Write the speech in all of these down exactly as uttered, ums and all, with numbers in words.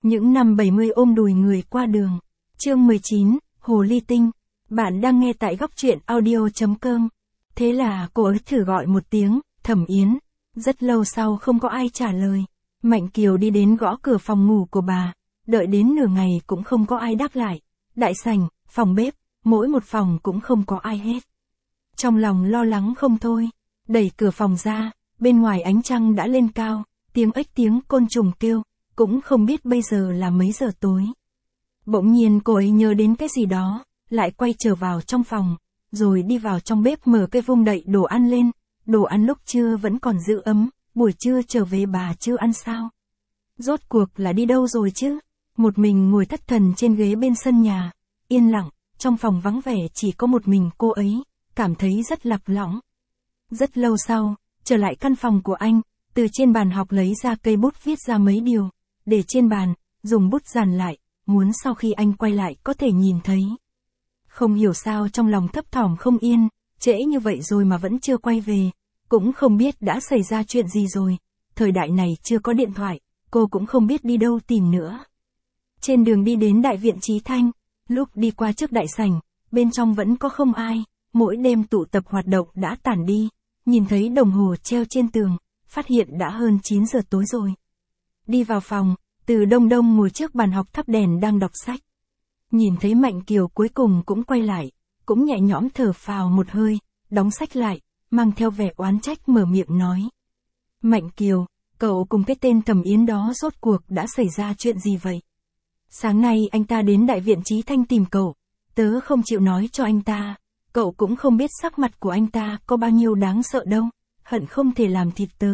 Những năm bảy mươi ôm đùi người qua đường. Chương mười chín, Hồ Ly Tinh. Bạn đang nghe tại góc truyện audio chấm com. Thế là cô ấy thử gọi một tiếng, Thẩm Yến. Rất lâu sau không có ai trả lời. Mạnh Kiều đi đến gõ cửa phòng ngủ của bà. Đợi đến nửa ngày cũng không có ai đáp lại. Đại sảnh, phòng bếp, mỗi một phòng cũng không có ai hết. Trong lòng lo lắng không thôi. Đẩy cửa phòng ra, bên ngoài ánh trăng đã lên cao, tiếng ếch tiếng côn trùng kêu, cũng không biết bây giờ là mấy giờ tối. Bỗng nhiên cô ấy nhớ đến cái gì đó, lại quay trở vào trong phòng, rồi đi vào trong bếp mở cái vung đậy đồ ăn lên, đồ ăn lúc trưa vẫn còn giữ ấm, buổi trưa trở về bà chưa ăn sao? Rốt cuộc là đi đâu rồi chứ? Một mình ngồi thất thần trên ghế bên sân nhà, yên lặng, trong phòng vắng vẻ chỉ có một mình cô ấy, cảm thấy rất lạc lõng. Rất lâu sau, trở lại căn phòng của anh, từ trên bàn học lấy ra cây bút viết ra mấy điều, để trên bàn, dùng bút dàn lại, muốn sau khi anh quay lại có thể nhìn thấy. Không hiểu sao trong lòng thấp thỏm không yên, trễ như vậy rồi mà vẫn chưa quay về, cũng không biết đã xảy ra chuyện gì rồi, thời đại này chưa có điện thoại, cô cũng không biết đi đâu tìm nữa. Trên đường đi đến Đại viện Chí Thanh, lúc đi qua trước đại sảnh, bên trong vẫn có không ai, mỗi đêm tụ tập hoạt động đã tản đi, nhìn thấy đồng hồ treo trên tường, phát hiện đã hơn chín giờ tối rồi. Đi vào phòng, Từ Đông Đông ngồi trước bàn học thắp đèn đang đọc sách. Nhìn thấy Mạnh Kiều cuối cùng cũng quay lại, cũng nhẹ nhõm thở phào một hơi, đóng sách lại, mang theo vẻ oán trách mở miệng nói. Mạnh Kiều, cậu cùng cái tên Thẩm Yến đó rốt cuộc đã xảy ra chuyện gì vậy? Sáng nay anh ta đến Đại viện Chí Thanh tìm cậu, tớ không chịu nói cho anh ta, cậu cũng không biết sắc mặt của anh ta có bao nhiêu đáng sợ đâu, hận không thể làm thịt tớ.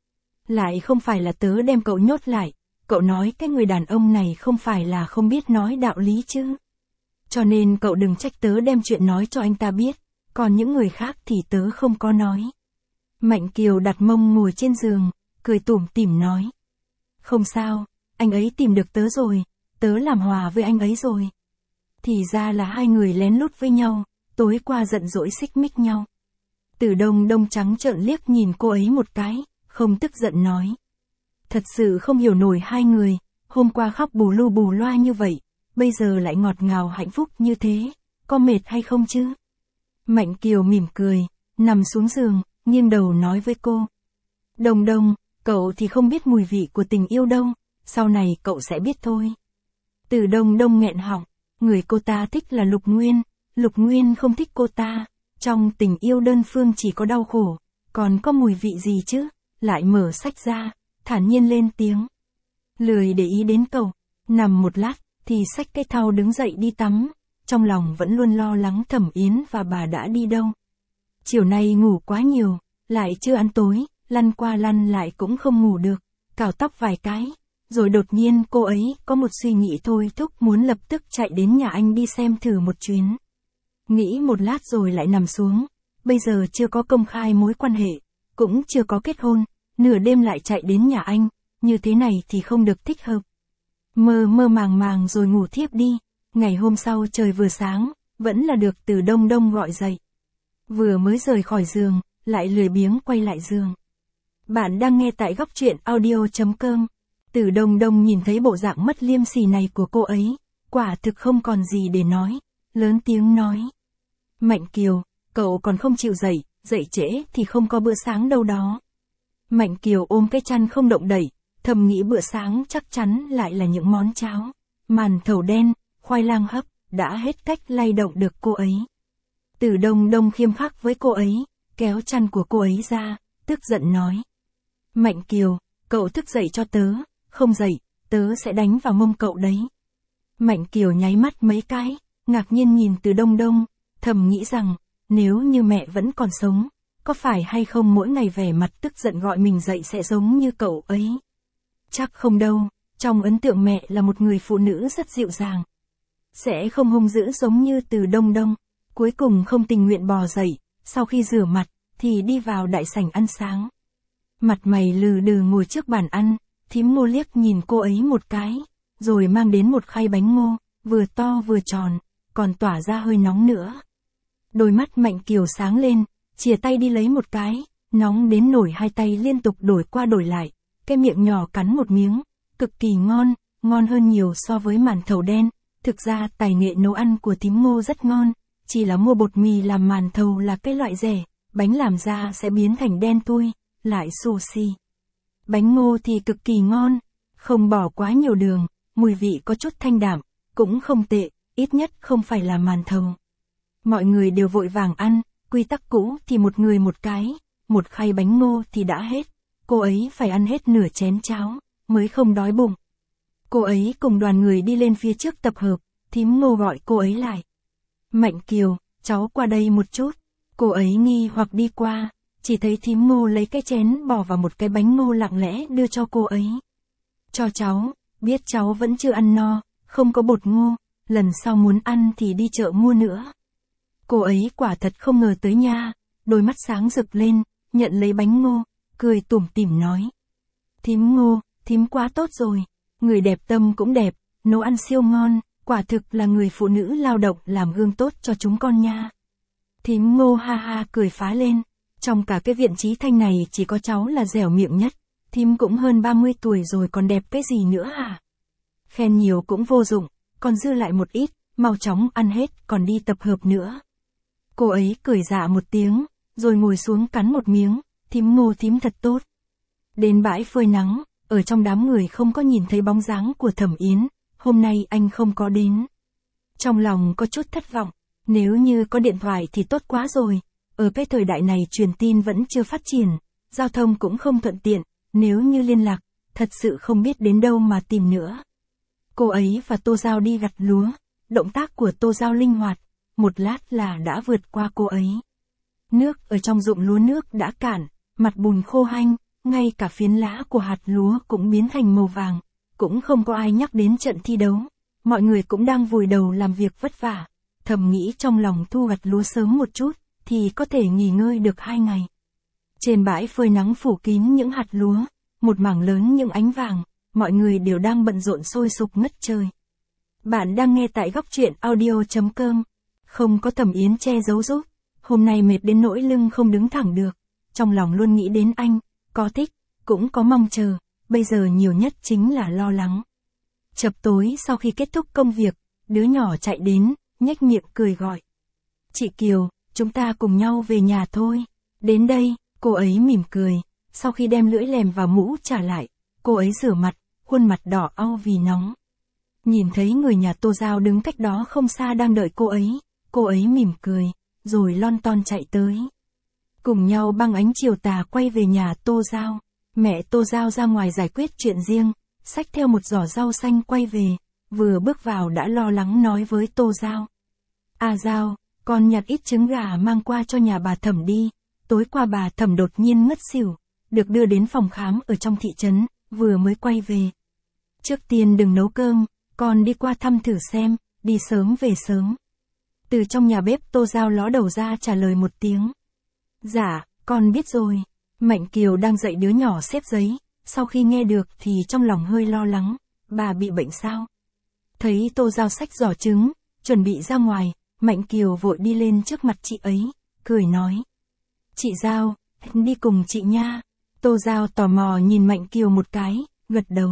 Lại không phải là tớ đem cậu nhốt lại, cậu nói cái người đàn ông này không phải là không biết nói đạo lý chứ. Cho nên cậu đừng trách tớ đem chuyện nói cho anh ta biết, còn những người khác thì tớ không có nói. Mạnh Kiều đặt mông ngồi trên giường, cười tủm tỉm nói. Không sao, anh ấy tìm được tớ rồi, tớ làm hòa với anh ấy rồi. Thì ra là hai người lén lút với nhau, tối qua giận dỗi xích mích nhau. Từ Đông Đông trắng trợn liếc nhìn cô ấy một cái, không tức giận nói. Thật sự không hiểu nổi hai người, hôm qua khóc bù lu bù loa như vậy, bây giờ lại ngọt ngào hạnh phúc như thế, có mệt hay không chứ? Mạnh Kiều mỉm cười, nằm xuống giường, nghiêng đầu nói với cô. Đông Đông, cậu thì không biết mùi vị của tình yêu đâu, sau này cậu sẽ biết thôi. Từ Đông Đông nghẹn họng, người cô ta thích là Lục Nguyên, Lục Nguyên không thích cô ta, trong tình yêu đơn phương chỉ có đau khổ, còn có mùi vị gì chứ? Lại mở sách ra, thản nhiên lên tiếng. Lười để ý đến cậu, nằm một lát, thì xách cái thau đứng dậy đi tắm, trong lòng vẫn luôn lo lắng Thẩm Yến và bà đã đi đâu. Chiều nay ngủ quá nhiều, lại chưa ăn tối, lăn qua lăn lại cũng không ngủ được, cào tóc vài cái, rồi đột nhiên cô ấy có một suy nghĩ thôi thúc muốn lập tức chạy đến nhà anh đi xem thử một chuyến. Nghĩ một lát rồi lại nằm xuống, bây giờ chưa có công khai mối quan hệ, cũng chưa có kết hôn, nửa đêm lại chạy đến nhà anh, như thế này thì không được thích hợp. Mơ mơ màng màng rồi ngủ thiếp đi, ngày hôm sau trời vừa sáng, vẫn là được Từ Đông Đông gọi dậy. Vừa mới rời khỏi giường, lại lười biếng quay lại giường. Bạn đang nghe tại góc truyện audio chấm com. Từ Đông Đông nhìn thấy bộ dạng mất liêm sỉ này của cô ấy, quả thực không còn gì để nói, lớn tiếng nói. Mạnh Kiều, cậu còn không chịu dậy, dậy trễ thì không có bữa sáng đâu đó. Mạnh Kiều ôm cái chăn không động đậy, thầm nghĩ bữa sáng chắc chắn lại là những món cháo, màn thầu đen, khoai lang hấp, đã hết cách lay động được cô ấy. Từ Đông Đông khiêm khắc với cô ấy, kéo chăn của cô ấy ra, tức giận nói. Mạnh Kiều, cậu thức dậy cho tớ, không dậy, tớ sẽ đánh vào mông cậu đấy. Mạnh Kiều nháy mắt mấy cái, ngạc nhiên nhìn Từ Đông Đông, thầm nghĩ rằng, nếu như mẹ vẫn còn sống, có phải hay không mỗi ngày vẻ mặt tức giận gọi mình dậy sẽ giống như cậu ấy? Chắc không đâu, trong ấn tượng mẹ là một người phụ nữ rất dịu dàng. Sẽ không hung dữ giống như Từ Đông Đông, cuối cùng không tình nguyện bò dậy, sau khi rửa mặt, thì đi vào đại sảnh ăn sáng. Mặt mày lừ đừ ngồi trước bàn ăn, thím Ngô liếc nhìn cô ấy một cái, rồi mang đến một khay bánh ngô, vừa to vừa tròn, còn tỏa ra hơi nóng nữa. Đôi mắt Mạnh Kiều sáng lên, chìa tay đi lấy một cái, nóng đến nổi hai tay liên tục đổi qua đổi lại, cái miệng nhỏ cắn một miếng, cực kỳ ngon, ngon hơn nhiều so với màn thầu đen. Thực ra tài nghệ nấu ăn của thím Ngô rất ngon, chỉ là mua bột mì làm màn thầu là cái loại rẻ, bánh làm ra sẽ biến thành đen thui, lại xù xì. Bánh Ngô thì cực kỳ ngon, không bỏ quá nhiều đường, mùi vị có chút thanh đạm, cũng không tệ, ít nhất không phải là màn thầu. Mọi người đều vội vàng ăn, quy tắc cũ thì một người một cái, một khay bánh Ngô thì đã hết, cô ấy phải ăn hết nửa chén cháo, mới không đói bụng. Cô ấy cùng đoàn người đi lên phía trước tập hợp, thím Ngô gọi cô ấy lại. Mạnh Kiều, cháu qua đây một chút. Cô ấy nghi hoặc đi qua, chỉ thấy thím Ngô lấy cái chén bỏ vào một cái bánh ngô lặng lẽ đưa cho cô ấy. Cho cháu, biết cháu vẫn chưa ăn no, không có bột ngô, lần sau muốn ăn thì đi chợ mua nữa. Cô ấy quả thật không ngờ tới nha, đôi mắt sáng rực lên, nhận lấy bánh ngô, cười tủm tỉm nói. Thím Ngô, thím quá tốt rồi, người đẹp tâm cũng đẹp, nấu ăn siêu ngon, quả thực là người phụ nữ lao động làm gương tốt cho chúng con nha. Thím Ngô ha ha cười phá lên, trong cả cái viện Chí Thanh này chỉ có cháu là dẻo miệng nhất, thím cũng hơn ba mươi tuổi rồi còn đẹp cái gì nữa hả? Khen nhiều cũng vô dụng, còn dư lại một ít, mau chóng ăn hết còn đi tập hợp nữa. Cô ấy cười dạ một tiếng, rồi ngồi xuống cắn một miếng, thím Ngô thím thật tốt. Đến bãi phơi nắng, ở trong đám người không có nhìn thấy bóng dáng của Thẩm Yến, hôm nay anh không có đến. Trong lòng có chút thất vọng, nếu như có điện thoại thì tốt quá rồi, ở cái thời đại này truyền tin vẫn chưa phát triển, giao thông cũng không thuận tiện, nếu như liên lạc, thật sự không biết đến đâu mà tìm nữa. Cô ấy và Tô Giao đi gặt lúa, động tác của Tô Giao linh hoạt, một lát là đã vượt qua cô ấy. Nước ở trong ruộng lúa nước đã cạn, mặt bùn khô hanh, ngay cả phiến lá của hạt lúa cũng biến thành màu vàng, cũng không có ai nhắc đến trận thi đấu, mọi người cũng đang vùi đầu làm việc vất vả, thầm nghĩ trong lòng thu gặt lúa sớm một chút, thì có thể nghỉ ngơi được hai ngày. Trên bãi phơi nắng phủ kín những hạt lúa, một mảng lớn những ánh vàng, mọi người đều đang bận rộn sôi sục ngất trời. Bạn đang nghe tại góc truyện audio chấm com, không có Thẩm Yến che giấu giúp, hôm nay mệt đến nỗi lưng không đứng thẳng được, trong lòng luôn nghĩ đến anh, có thích, cũng có mong chờ, bây giờ nhiều nhất chính là lo lắng. Chập tối sau khi kết thúc công việc, đứa nhỏ chạy đến, nhếch miệng cười gọi. Chị Kiều, chúng ta cùng nhau về nhà thôi. Đến đây, cô ấy mỉm cười, sau khi đem lưỡi lèm vào mũ trả lại, cô ấy rửa mặt, khuôn mặt đỏ au vì nóng. Nhìn thấy người nhà Tô Giao đứng cách đó không xa đang đợi cô ấy, cô ấy mỉm cười, rồi lon ton chạy tới. Cùng nhau băng ánh chiều tà quay về nhà Tô Giao. Mẹ Tô Giao ra ngoài giải quyết chuyện riêng, xách theo một giỏ rau xanh quay về, vừa bước vào đã lo lắng nói với Tô Giao. À Giao, con nhặt ít trứng gà mang qua cho nhà bà Thẩm đi, tối qua bà Thẩm đột nhiên ngất xỉu, được đưa đến phòng khám ở trong thị trấn, vừa mới quay về. Trước tiên đừng nấu cơm, con đi qua thăm thử xem, đi sớm về sớm. Từ trong nhà bếp Tô Giao ló đầu ra trả lời một tiếng. Dạ, con biết rồi. Mạnh Kiều đang dạy đứa nhỏ xếp giấy, sau khi nghe được thì trong lòng hơi lo lắng, bà bị bệnh sao? Thấy Tô Giao xách giỏ trứng, chuẩn bị ra ngoài, Mạnh Kiều vội đi lên trước mặt chị ấy, cười nói. Chị Giao, đi cùng chị nha. Tô Giao tò mò nhìn Mạnh Kiều một cái, gật đầu.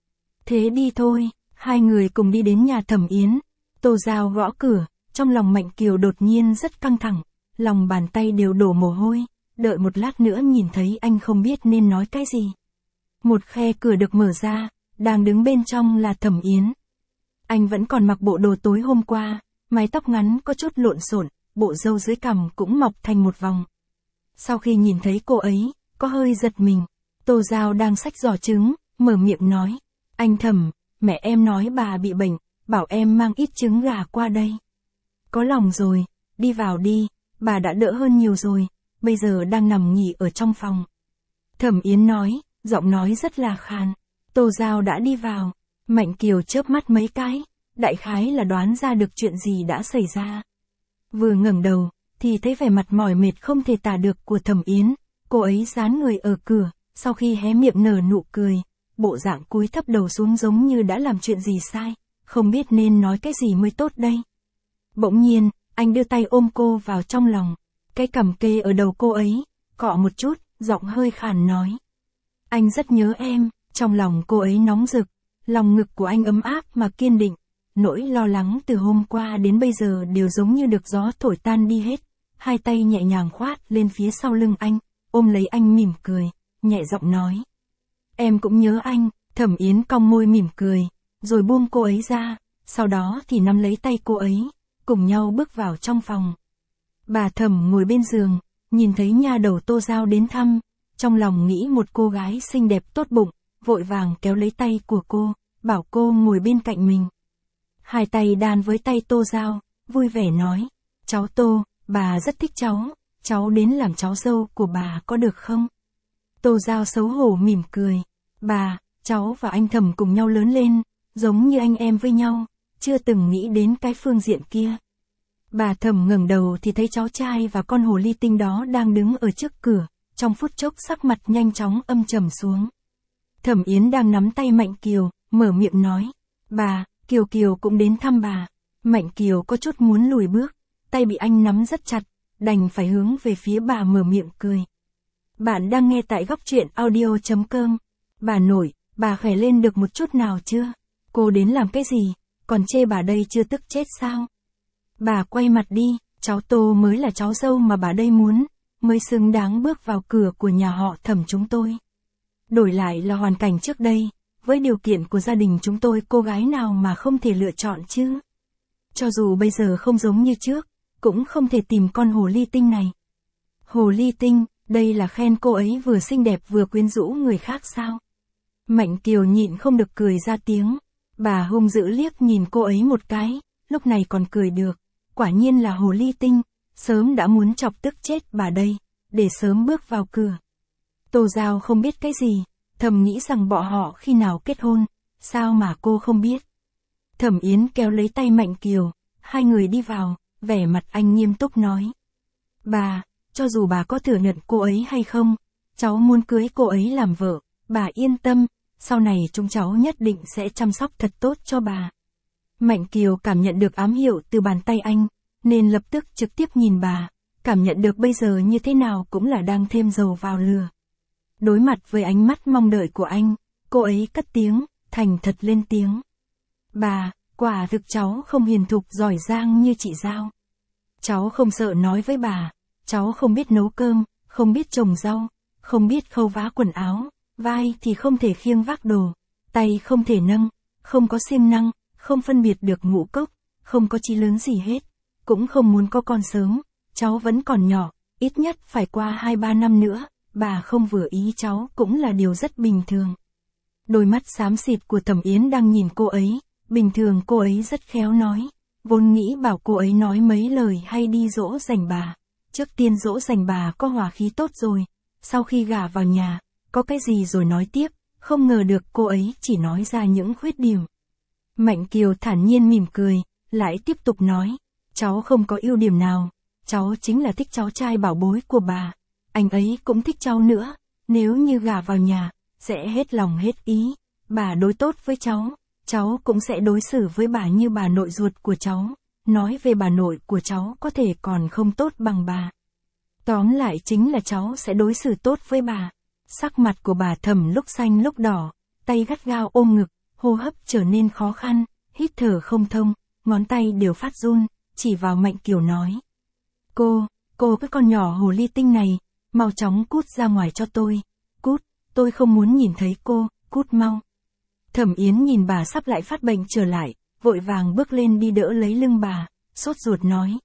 Thế đi thôi, hai người cùng đi đến nhà Thẩm Yến. Tô Giao gõ cửa, trong lòng Mạnh Kiều đột nhiên rất căng thẳng, lòng bàn tay đều đổ mồ hôi, đợi một lát nữa nhìn thấy anh không biết nên nói cái gì. Một khe cửa được mở ra, đang đứng bên trong là Thẩm Yến. Anh vẫn còn mặc bộ đồ tối hôm qua, mái tóc ngắn có chút lộn xộn, bộ râu dưới cằm cũng mọc thành một vòng. Sau khi nhìn thấy cô ấy, có hơi giật mình, Tô Giao đang xách giỏ trứng, mở miệng nói. Anh Thẩm, mẹ em nói bà bị bệnh, bảo em mang ít trứng gà qua đây. Có lòng rồi, đi vào đi, bà đã đỡ hơn nhiều rồi, bây giờ đang nằm nghỉ ở trong phòng. Thẩm Yến nói, giọng nói rất là khàn. Tô Giao đã đi vào, Mạnh Kiều chớp mắt mấy cái, đại khái là đoán ra được chuyện gì đã xảy ra. Vừa ngẩng đầu, thì thấy vẻ mặt mỏi mệt không thể tả được của Thẩm Yến, cô ấy dán người ở cửa, sau khi hé miệng nở nụ cười, bộ dạng cúi thấp đầu xuống giống như đã làm chuyện gì sai, không biết nên nói cái gì mới tốt đây. Bỗng nhiên, anh đưa tay ôm cô vào trong lòng, cái cằm kê ở đầu cô ấy, cọ một chút, giọng hơi khàn nói. Anh rất nhớ em, trong lòng cô ấy nóng rực, Lòng ngực của anh ấm áp mà kiên định, nỗi lo lắng từ hôm qua đến bây giờ đều giống như được gió thổi tan đi hết. Hai tay nhẹ nhàng khoát lên phía sau lưng anh, ôm lấy anh mỉm cười, nhẹ giọng nói. Em cũng nhớ anh. Thẩm Yến cong môi mỉm cười, rồi buông cô ấy ra, sau đó thì nắm lấy tay cô ấy, cùng nhau bước vào trong phòng. Bà Thẩm ngồi bên giường, nhìn thấy nha đầu Tô Giao đến thăm, trong lòng nghĩ một cô gái xinh đẹp tốt bụng, vội vàng kéo lấy tay của cô, bảo cô ngồi bên cạnh mình. Hai tay đan với tay Tô Giao, vui vẻ nói, cháu Tô, bà rất thích cháu, cháu đến làm cháu dâu của bà có được không? Tô Giao xấu hổ mỉm cười, bà, cháu và anh Thẩm cùng nhau lớn lên, giống như anh em với nhau, chưa từng nghĩ đến cái phương diện kia. Bà Thẩm ngẩng đầu thì thấy cháu trai và con hồ ly tinh đó đang đứng ở trước cửa, trong phút chốc sắc mặt nhanh chóng âm trầm xuống. Thẩm Yến đang nắm tay Mạnh Kiều, mở miệng nói, bà, Kiều Kiều cũng đến thăm bà. Mạnh Kiều có chút muốn lùi bước, tay bị anh nắm rất chặt, đành phải hướng về phía bà mở miệng cười. Bạn đang nghe tại góc truyện audio chấm com. Bà nội, bà khỏe lên được một chút nào chưa? Cô đến làm cái gì? Còn chê bà đây chưa tức chết sao? Bà quay mặt đi, cháu Tô mới là cháu dâu mà bà đây muốn, mới xứng đáng bước vào cửa của nhà họ Thẩm chúng tôi. Đổi lại là hoàn cảnh trước đây, với điều kiện của gia đình chúng tôi cô gái nào mà không thể lựa chọn chứ? Cho dù bây giờ không giống như trước, cũng không thể tìm con hồ ly tinh này. Hồ ly tinh, đây là khen cô ấy vừa xinh đẹp vừa quyến rũ người khác sao? Mạnh Kiều nhịn không được cười ra tiếng, bà hung dữ liếc nhìn cô ấy một cái, lúc này còn cười được, quả nhiên là hồ ly tinh, sớm đã muốn chọc tức chết bà đây, để sớm bước vào cửa. Tô Giao không biết cái gì, thầm nghĩ rằng bọn họ khi nào kết hôn, sao mà cô không biết. Thẩm Yến kéo lấy tay Mạnh Kiều, hai người đi vào, vẻ mặt anh nghiêm túc nói. Bà, cho dù bà có thừa nhận cô ấy hay không, cháu muốn cưới cô ấy làm vợ, bà yên tâm, sau này chúng cháu nhất định sẽ chăm sóc thật tốt cho bà. Mạnh Kiều cảm nhận được ám hiệu từ bàn tay anh, nên lập tức trực tiếp nhìn bà, cảm nhận được bây giờ như thế nào cũng là đang thêm dầu vào lửa. Đối mặt với ánh mắt mong đợi của anh, cô ấy cất tiếng, thành thật lên tiếng. Bà, quả thực cháu không hiền thục giỏi giang như chị Giao. Cháu không sợ nói với bà, cháu không biết nấu cơm, không biết trồng rau, không biết khâu vá quần áo, vai thì không thể khiêng vác đồ, tay không thể nâng, không có siêng năng, không phân biệt được ngũ cốc, không có chí lớn gì hết, cũng không muốn có con sớm, cháu vẫn còn nhỏ, ít nhất phải qua hai ba năm nữa, bà không vừa ý cháu cũng là điều rất bình thường. Đôi mắt xám xịt của Thẩm Yến đang nhìn cô ấy, bình thường cô ấy rất khéo nói, vốn nghĩ bảo cô ấy nói mấy lời hay đi dỗ dành bà, trước tiên dỗ dành bà có hòa khí tốt rồi, sau khi gả vào nhà, có cái gì rồi nói tiếp, không ngờ được cô ấy chỉ nói ra những khuyết điểm. Mạnh Kiều thản nhiên mỉm cười, lại tiếp tục nói, cháu không có ưu điểm nào, cháu chính là thích cháu trai bảo bối của bà, anh ấy cũng thích cháu nữa, nếu như gả vào nhà, sẽ hết lòng hết ý, bà đối tốt với cháu, cháu cũng sẽ đối xử với bà như bà nội ruột của cháu, nói về bà nội của cháu có thể còn không tốt bằng bà. Tóm lại chính là cháu sẽ đối xử tốt với bà. Sắc mặt của bà Thẩm lúc xanh lúc đỏ, tay gắt gao ôm ngực, hô hấp trở nên khó khăn, hít thở không thông, ngón tay đều phát run, chỉ vào Mạnh Kiều nói. Cô, cô cái con nhỏ hồ ly tinh này, mau chóng cút ra ngoài cho tôi, cút, tôi không muốn nhìn thấy cô, cút mau. Thẩm Yến nhìn bà sắp lại phát bệnh trở lại, vội vàng bước lên đi đỡ lấy lưng bà, sốt ruột nói.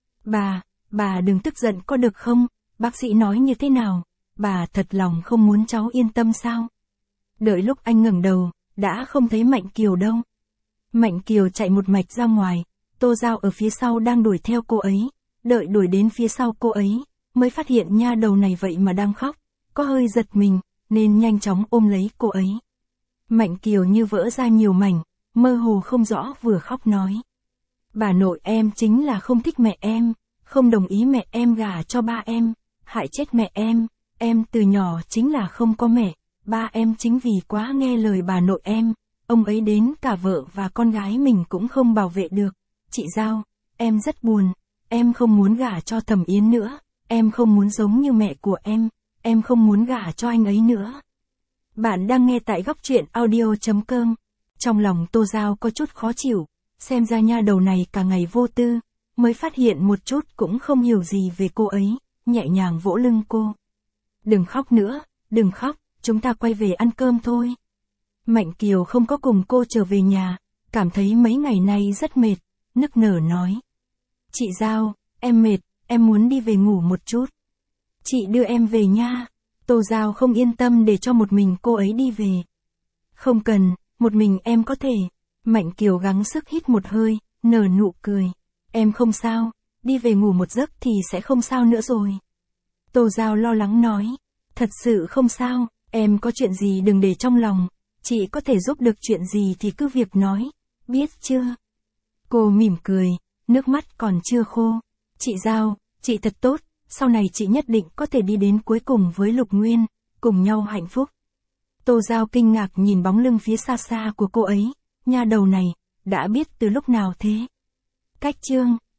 Bà, bà đừng tức giận có được không, bác sĩ nói như thế nào, bà thật lòng không muốn cháu yên tâm sao? Đợi lúc anh ngẩng đầu, đã không thấy Mạnh Kiều đâu. Mạnh Kiều chạy một mạch ra ngoài, Tô Giao ở phía sau đang đuổi theo cô ấy, đợi đuổi đến phía sau cô ấy, mới phát hiện nha đầu này vậy mà đang khóc, có hơi giật mình, nên nhanh chóng ôm lấy cô ấy. Mạnh Kiều như vỡ ra nhiều mảnh, mơ hồ không rõ vừa khóc nói. Bà nội em chính là không thích mẹ em, không đồng ý mẹ em gả cho ba em, hại chết mẹ em, em từ nhỏ chính là không có mẹ, ba em chính vì quá nghe lời bà nội em, ông ấy đến cả vợ và con gái mình cũng không bảo vệ được. Chị Giao, em rất buồn, em không muốn gả cho Thẩm Yến nữa, em không muốn giống như mẹ của em, em không muốn gả cho anh ấy nữa. Bạn đang nghe tại góc truyện audio chấm com. Trong lòng Tô Giao có chút khó chịu, xem ra nha đầu này cả ngày vô tư, mới phát hiện một chút cũng không hiểu gì về cô ấy, nhẹ nhàng vỗ lưng cô. Đừng khóc nữa, đừng khóc, chúng ta quay về ăn cơm thôi. Mạnh Kiều không có cùng cô trở về nhà, cảm thấy mấy ngày nay rất mệt, nức nở nói. Chị Giao, em mệt, em muốn đi về ngủ một chút. Chị đưa em về nha. Tô Giao không yên tâm để cho một mình cô ấy đi về. Không cần, một mình em có thể. Mạnh Kiều gắng sức hít một hơi, nở nụ cười. Em không sao, đi về ngủ một giấc thì sẽ không sao nữa rồi. Tô Giao lo lắng nói. Thật sự không sao, em có chuyện gì đừng để trong lòng. Chị có thể giúp được chuyện gì thì cứ việc nói, biết chưa? Cô mỉm cười, nước mắt còn chưa khô. Chị Giao, chị thật tốt, sau này chị nhất định có thể đi đến cuối cùng với Lục Nguyên, cùng nhau hạnh phúc. Tô Giao kinh ngạc nhìn bóng lưng phía xa xa của cô ấy, nha đầu này, đã biết từ lúc nào thế? Cách chương